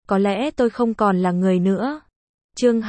có lẽ tôi không còn là người nữa. Chương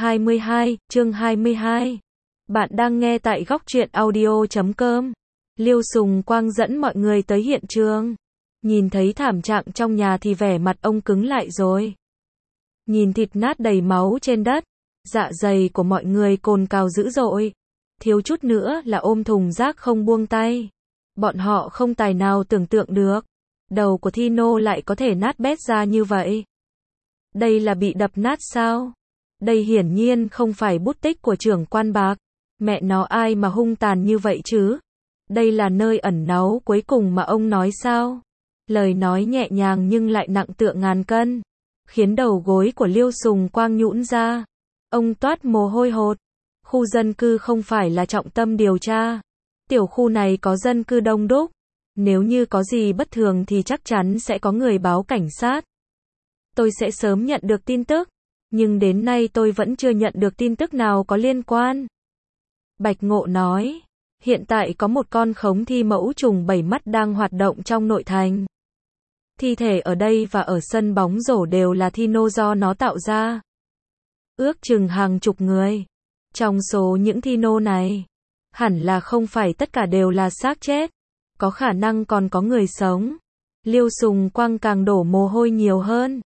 22. Bạn đang nghe tại góc truyện audio.com. Liêu Sùng Quang dẫn mọi người tới hiện trường. Nhìn thấy thảm trạng trong nhà thì vẻ mặt ông cứng lại rồi. Nhìn thịt nát đầy máu trên đất, dạ dày của mọi người cồn cào dữ dội. Thiếu chút nữa là ôm thùng rác không buông tay. Bọn họ không tài nào tưởng tượng được. Đầu của Thino lại có thể nát bét ra như vậy. Đây là bị đập nát sao? Đây hiển nhiên không phải bút tích của trưởng quan bạc. Mẹ nó ai mà hung tàn như vậy chứ? Đây là nơi ẩn náu cuối cùng mà ông nói sao? Lời nói nhẹ nhàng nhưng lại nặng tựa ngàn cân, khiến đầu gối của Liêu Sùng Quang nhũn ra. Ông toát mồ hôi hột. Khu dân cư không phải là trọng tâm điều tra. Tiểu khu này có dân cư đông đúc. Nếu như có gì bất thường thì chắc chắn sẽ có người báo cảnh sát. Tôi sẽ sớm nhận được tin tức. Nhưng đến nay tôi vẫn chưa nhận được tin tức nào có liên quan. Bạch Ngộ nói. Hiện tại có một con khống thi mẫu trùng 7 mắt đang hoạt động trong nội thành. Thi thể ở đây và ở sân bóng rổ đều là Thino do nó tạo ra. Ước chừng hàng chục người. Trong số những Thino này, hẳn là không phải tất cả đều là xác chết. Có khả năng còn có người sống. Liêu Sùng Quang càng đổ mồ hôi nhiều hơn.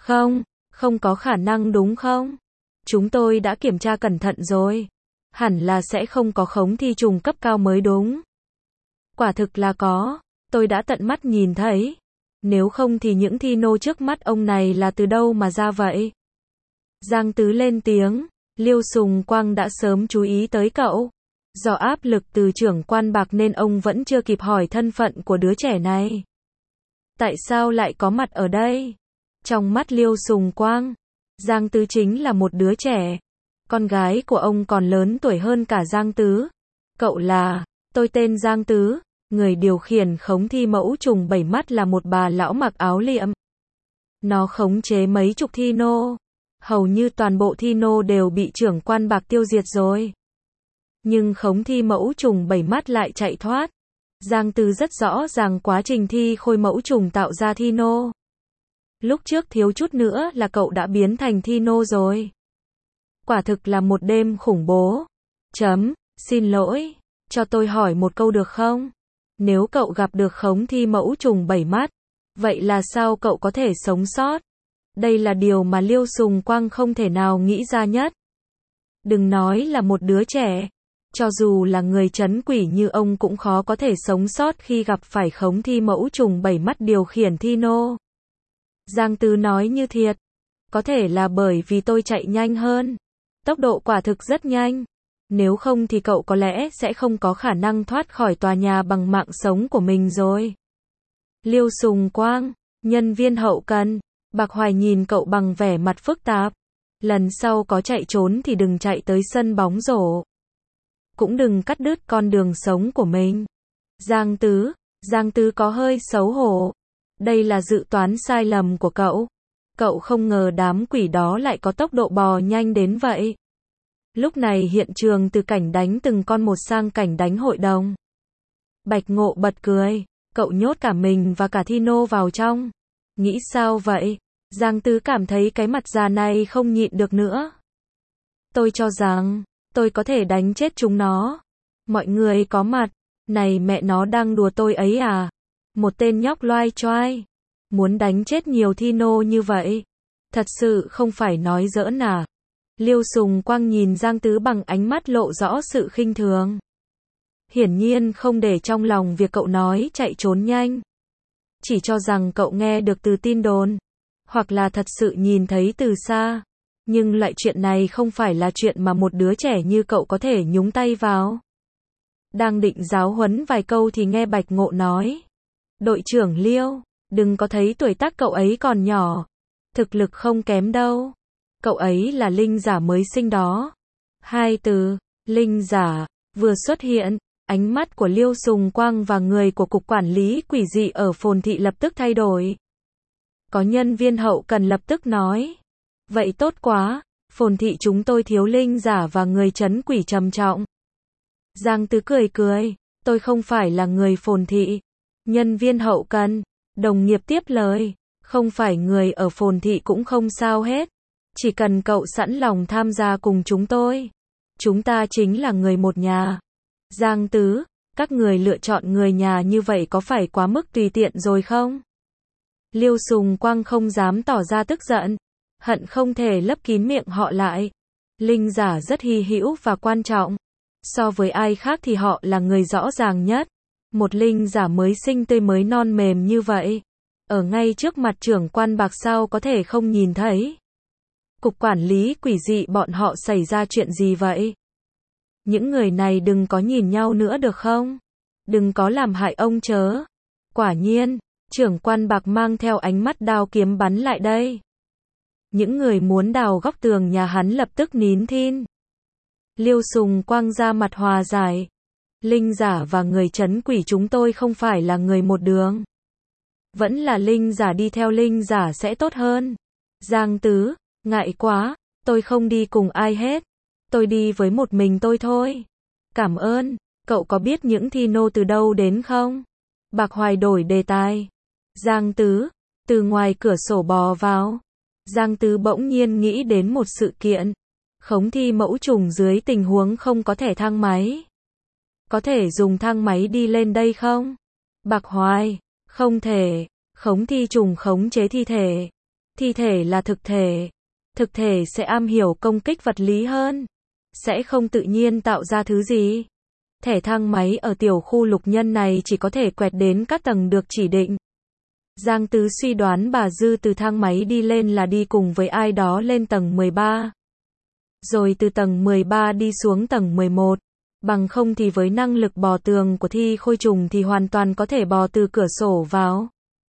Không có khả năng đúng không? Chúng tôi đã kiểm tra cẩn thận rồi. Hẳn là sẽ không có khống thi trùng cấp cao mới đúng. Quả thực là có. Tôi đã tận mắt nhìn thấy. Nếu không thì những Thino trước mắt ông này là từ đâu mà ra vậy? Giang Tứ lên tiếng. Liêu Sùng Quang đã sớm chú ý tới cậu. Do áp lực từ trưởng quan bạc nên ông vẫn chưa kịp hỏi thân phận của đứa trẻ này. Tại sao lại có mặt ở đây? Trong mắt Liêu Sùng Quang, Giang Tứ chính là một đứa trẻ. Con gái của ông còn lớn tuổi hơn cả Giang Tứ. Cậu là, tôi tên Giang Tứ. Người điều khiển khống thi mẫu trùng 7 mắt là một bà lão mặc áo liệm. Nó khống chế mấy chục Thino. Hầu như toàn bộ Thino đều bị trưởng quan bạc tiêu diệt rồi. Nhưng khống thi mẫu trùng 7 mắt lại chạy thoát. Giang Tứ rất rõ ràng quá trình thi khôi mẫu trùng tạo ra Thino. Lúc trước thiếu chút nữa là cậu đã biến thành Thino rồi. Quả thực là một đêm khủng bố. Xin lỗi, cho tôi hỏi một câu được không? Nếu cậu gặp được khống thi mẫu trùng 7 mắt, vậy là sao cậu có thể sống sót? Đây là điều mà Liêu Sùng Quang không thể nào nghĩ ra nhất. Đừng nói là một đứa trẻ. Cho dù là người trấn quỷ như ông cũng khó có thể sống sót khi gặp phải khống thi mẫu trùng 7 mắt điều khiển Thino. Giang Tứ nói như thiệt. Có thể là bởi vì tôi chạy nhanh hơn. Tốc độ quả thực rất nhanh. Nếu không thì cậu có lẽ sẽ không có khả năng thoát khỏi tòa nhà bằng mạng sống của mình rồi. Liêu Sùng Quang, nhân viên hậu cần. Bạc Hoài nhìn cậu bằng vẻ mặt phức tạp. Lần sau có chạy trốn thì đừng chạy tới sân bóng rổ. Cũng đừng cắt đứt con đường sống của mình. Giang Tứ có hơi xấu hổ. Đây là dự toán sai lầm của cậu. Cậu không ngờ đám quỷ đó lại có tốc độ bò nhanh đến vậy. Lúc này hiện trường từ cảnh đánh từng con một sang cảnh đánh hội đồng. Bạch Ngộ bật cười. Cậu nhốt cả mình và cả Thino vào trong. Nghĩ sao vậy? Giang Tứ cảm thấy cái mặt già này không nhịn được nữa. Tôi cho rằng tôi có thể đánh chết chúng nó. Mọi người có mặt. Này mẹ nó đang đùa tôi ấy à? Một tên nhóc loai choai. Muốn đánh chết nhiều Thino như vậy. Thật sự không phải nói giỡn à? Liêu Sùng Quang nhìn Giang Tứ bằng ánh mắt lộ rõ sự khinh thường. Hiển nhiên không để trong lòng việc cậu nói chạy trốn nhanh. Chỉ cho rằng cậu nghe được từ tin đồn. Hoặc là thật sự nhìn thấy từ xa. Nhưng loại chuyện này không phải là chuyện mà một đứa trẻ như cậu có thể nhúng tay vào. Đang định giáo huấn vài câu thì nghe Bạch Ngộ nói. Đội trưởng Liêu, đừng có thấy tuổi tác cậu ấy còn nhỏ. Thực lực không kém đâu. Cậu ấy là linh giả mới sinh đó. Hai từ, linh giả, vừa xuất hiện. Ánh mắt của Liêu Sùng Quang và người của cục quản lý quỷ dị ở Phồn Thị lập tức thay đổi. Có nhân viên hậu cần lập tức nói. Vậy tốt quá, Phồn Thị chúng tôi thiếu linh giả và người trấn quỷ trầm trọng. Giang Tứ cười. Tôi không phải là người Phồn Thị. Nhân viên hậu cần, đồng nghiệp tiếp lời. Không phải người ở Phồn Thị cũng không sao hết. Chỉ cần cậu sẵn lòng tham gia cùng chúng tôi. Chúng ta chính là người một nhà. Giang Tứ, các người lựa chọn người nhà như vậy có phải quá mức tùy tiện rồi không? Liêu Sùng Quang không dám tỏ ra tức giận. Hận không thể lấp kín miệng họ lại. Linh giả rất hy hữu và quan trọng. So với ai khác thì họ là người rõ ràng nhất. Một linh giả mới sinh tươi mới non mềm như vậy. Ở ngay trước mặt trưởng quan Bạc sao có thể không nhìn thấy. Cục quản lý quỷ dị bọn họ xảy ra chuyện gì vậy? Những người này đừng có nhìn nhau nữa được không? Đừng có làm hại ông chớ. Quả nhiên, trưởng quan Bạc mang theo ánh mắt đao kiếm bắn lại đây. Những người muốn đào góc tường nhà hắn lập tức nín thinh. Liêu Sùng Quang ra mặt hòa giải. Linh giả và người trấn quỷ chúng tôi không phải là người một đường. Vẫn là linh giả đi theo linh giả sẽ tốt hơn. Giang Tứ, ngại quá, tôi không đi cùng ai hết. Tôi đi với một mình tôi thôi. Cảm ơn, cậu có biết những thi nô từ đâu đến không? Bạc Hoài đổi đề tài. Giang Tứ, từ ngoài cửa sổ bò vào. Giang Tứ bỗng nhiên nghĩ đến một sự kiện. Khống thi mẫu trùng dưới tình huống không có thẻ thang máy. Có thể dùng thang máy đi lên đây không? Bạc Hoài, không thể. Khống thi trùng khống chế thi thể. Thi thể là thực thể. Thực thể sẽ am hiểu công kích vật lý hơn. Sẽ không tự nhiên tạo ra thứ gì. Thẻ thang máy ở tiểu khu lục nhân này chỉ có thể quẹt đến các tầng được chỉ định. Giang Tứ suy đoán bà Dư từ thang máy đi lên là đi cùng với ai đó lên tầng 13. Rồi từ tầng 13 đi xuống tầng 11. Bằng không thì với năng lực bò tường của thi khôi trùng thì hoàn toàn có thể bò từ cửa sổ vào.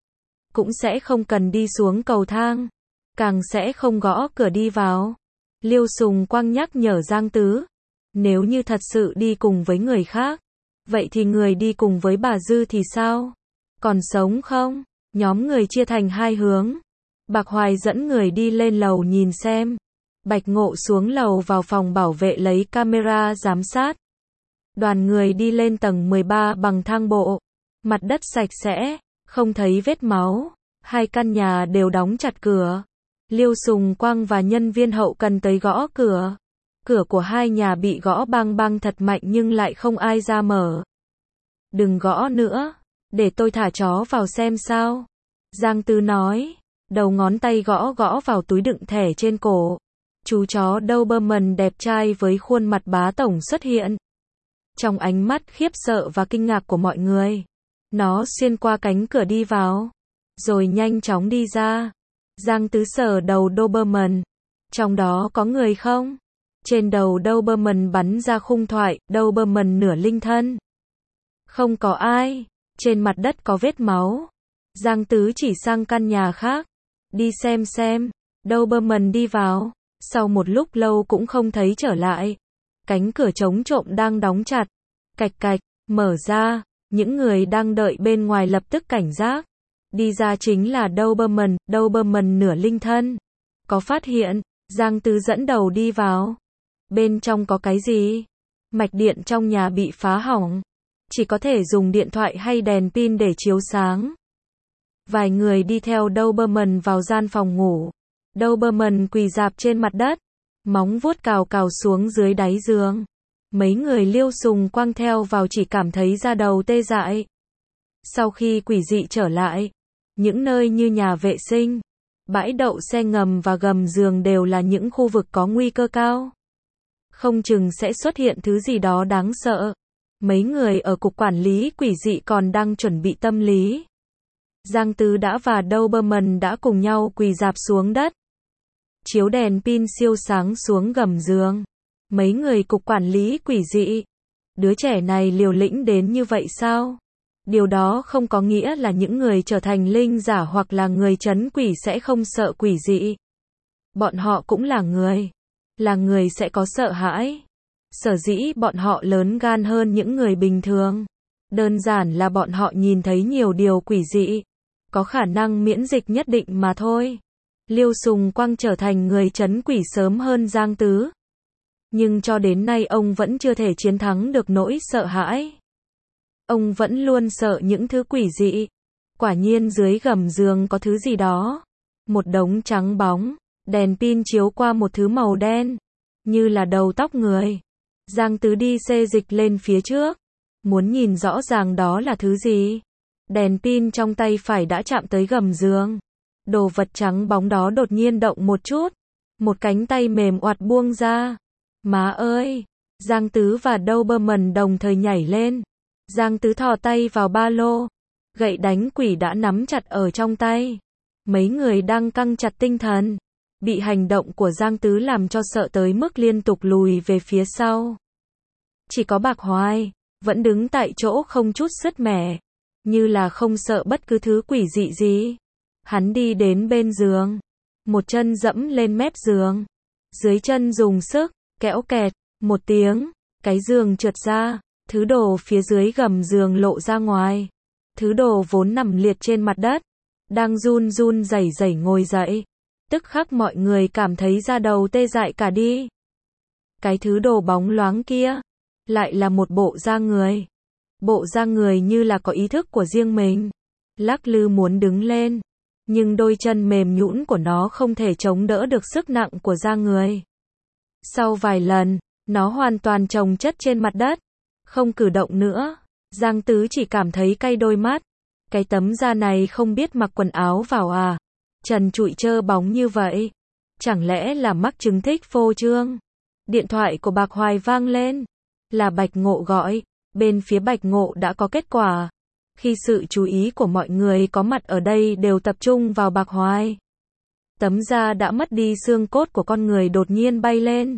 Cũng sẽ không cần đi xuống cầu thang. Càng sẽ không gõ cửa đi vào. Liêu Sùng Quang nhắc nhở Giang Tứ. Nếu như thật sự đi cùng với người khác. Vậy thì người đi cùng với bà Dư thì sao? Còn sống không? Nhóm người chia thành hai hướng. Bạc Hoài dẫn người đi lên lầu nhìn xem. Bạch Ngộ xuống lầu vào phòng bảo vệ lấy camera giám sát. Đoàn người đi lên tầng 13 bằng thang bộ. Mặt đất sạch sẽ, không thấy vết máu. Hai căn nhà đều đóng chặt cửa. Liêu Sùng Quang và nhân viên hậu cần tới gõ cửa. Cửa của hai nhà bị gõ bang bang thật mạnh nhưng lại không ai ra mở. Đừng gõ nữa, để tôi thả chó vào xem sao. Giang Tứ nói, đầu ngón tay gõ gõ vào túi đựng thẻ trên cổ. Chú chó Doberman đẹp trai với khuôn mặt bá tổng xuất hiện. Trong ánh mắt khiếp sợ và kinh ngạc của mọi người, nó xuyên qua cánh cửa đi vào, rồi nhanh chóng đi ra. Giang Tứ sờ đầu Doberman. Trong đó có người không? Trên đầu Doberman bắn ra khung thoại, Doberman nửa linh thân. Không có ai. Trên mặt đất có vết máu. Giang Tứ chỉ sang căn nhà khác. Đi xem. Doberman đi vào. Sau một lúc lâu cũng không thấy trở lại. Cánh cửa chống trộm đang đóng chặt. Cạch cạch, mở ra. Những người đang đợi bên ngoài lập tức cảnh giác. Đi ra chính là Doberman nửa linh thân. Có phát hiện, Giang Tứ dẫn đầu đi vào. Bên trong có cái gì? Mạch điện trong nhà bị phá hỏng. Chỉ có thể dùng điện thoại hay đèn pin để chiếu sáng. Vài người đi theo Doberman vào gian phòng ngủ. Doberman quỳ rạp trên mặt đất. Móng vuốt cào cào xuống dưới đáy giường. Mấy người Liêu Sùng Quang theo vào chỉ cảm thấy da đầu tê dại. Sau khi quỷ dị trở lại, những nơi như nhà vệ sinh, bãi đậu xe ngầm và gầm giường đều là những khu vực có nguy cơ cao. Không chừng sẽ xuất hiện thứ gì đó đáng sợ. Mấy người ở cục quản lý quỷ dị còn đang chuẩn bị tâm lý. Giang Tứ và Doberman đã cùng nhau quỳ rạp xuống đất. Chiếu đèn pin siêu sáng xuống gầm giường. Mấy người cục quản lý quỷ dị. Đứa trẻ này liều lĩnh đến như vậy sao? Điều đó không có nghĩa là những người trở thành linh giả hoặc là người trấn quỷ sẽ không sợ quỷ dị. Bọn họ cũng là người. Là người sẽ có sợ hãi. Sở dĩ bọn họ lớn gan hơn những người bình thường. Đơn giản là bọn họ nhìn thấy nhiều điều quỷ dị. Có khả năng miễn dịch nhất định mà thôi. Liêu Sùng Quang trở thành người trấn quỷ sớm hơn Giang Tứ. Nhưng cho đến nay ông vẫn chưa thể chiến thắng được nỗi sợ hãi. Ông vẫn luôn sợ những thứ quỷ dị. Quả nhiên dưới gầm giường có thứ gì đó. Một đống trắng bóng, đèn pin chiếu qua một thứ màu đen, như là đầu tóc người. Giang Tứ đi xê dịch lên phía trước, muốn nhìn rõ ràng đó là thứ gì. Đèn pin trong tay phải đã chạm tới gầm giường. Đồ vật trắng bóng đó đột nhiên động một chút, một cánh tay mềm oặt buông ra. Má ơi! Giang Tứ và Doberman đồng thời nhảy lên. Giang Tứ thò tay vào ba lô, gậy đánh quỷ đã nắm chặt ở trong tay. Mấy người đang căng chặt tinh thần, bị hành động của Giang Tứ làm cho sợ tới mức liên tục lùi về phía sau. Chỉ có Bạc Hoài vẫn đứng tại chỗ không chút sứt mẻ, như là không sợ bất cứ thứ quỷ dị gì. Hắn đi đến bên giường, một chân dẫm lên mép giường, dưới chân dùng sức, kéo kẹt, một tiếng, cái giường trượt ra, thứ đồ phía dưới gầm giường lộ ra ngoài. Thứ đồ vốn nằm liệt trên mặt đất, đang run run rẩy rẩy ngồi dậy. Tức khắc mọi người cảm thấy da đầu tê dại cả đi. Cái thứ đồ bóng loáng kia, lại là một bộ da người. Bộ da người như là có ý thức của riêng mình. Lắc lư muốn đứng lên, nhưng đôi chân mềm nhũn của nó không thể chống đỡ được sức nặng của da người. Sau vài lần, nó hoàn toàn chồng chất trên mặt đất, không cử động nữa. Giang Tứ chỉ cảm thấy cay đôi mắt. Cái tấm da này không biết mặc quần áo vào à? Trần trụi trơ bóng như vậy. Chẳng lẽ là mắc chứng thích phô trương? Điện thoại của Bạc Hoài vang lên. Là Bạch Ngộ gọi. Bên phía Bạch Ngộ đã có kết quả. Khi sự chú ý của mọi người có mặt ở đây đều tập trung vào Bạc Hoài, tấm da đã mất đi xương cốt của con người đột nhiên bay lên,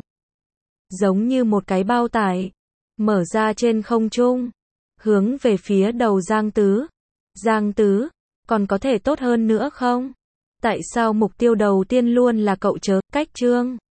giống như một cái bao tải, mở ra trên không trung, hướng về phía đầu Giang Tứ. Giang Tứ, còn có thể tốt hơn nữa không? Tại sao mục tiêu đầu tiên luôn là cậu chớ, cách Trương?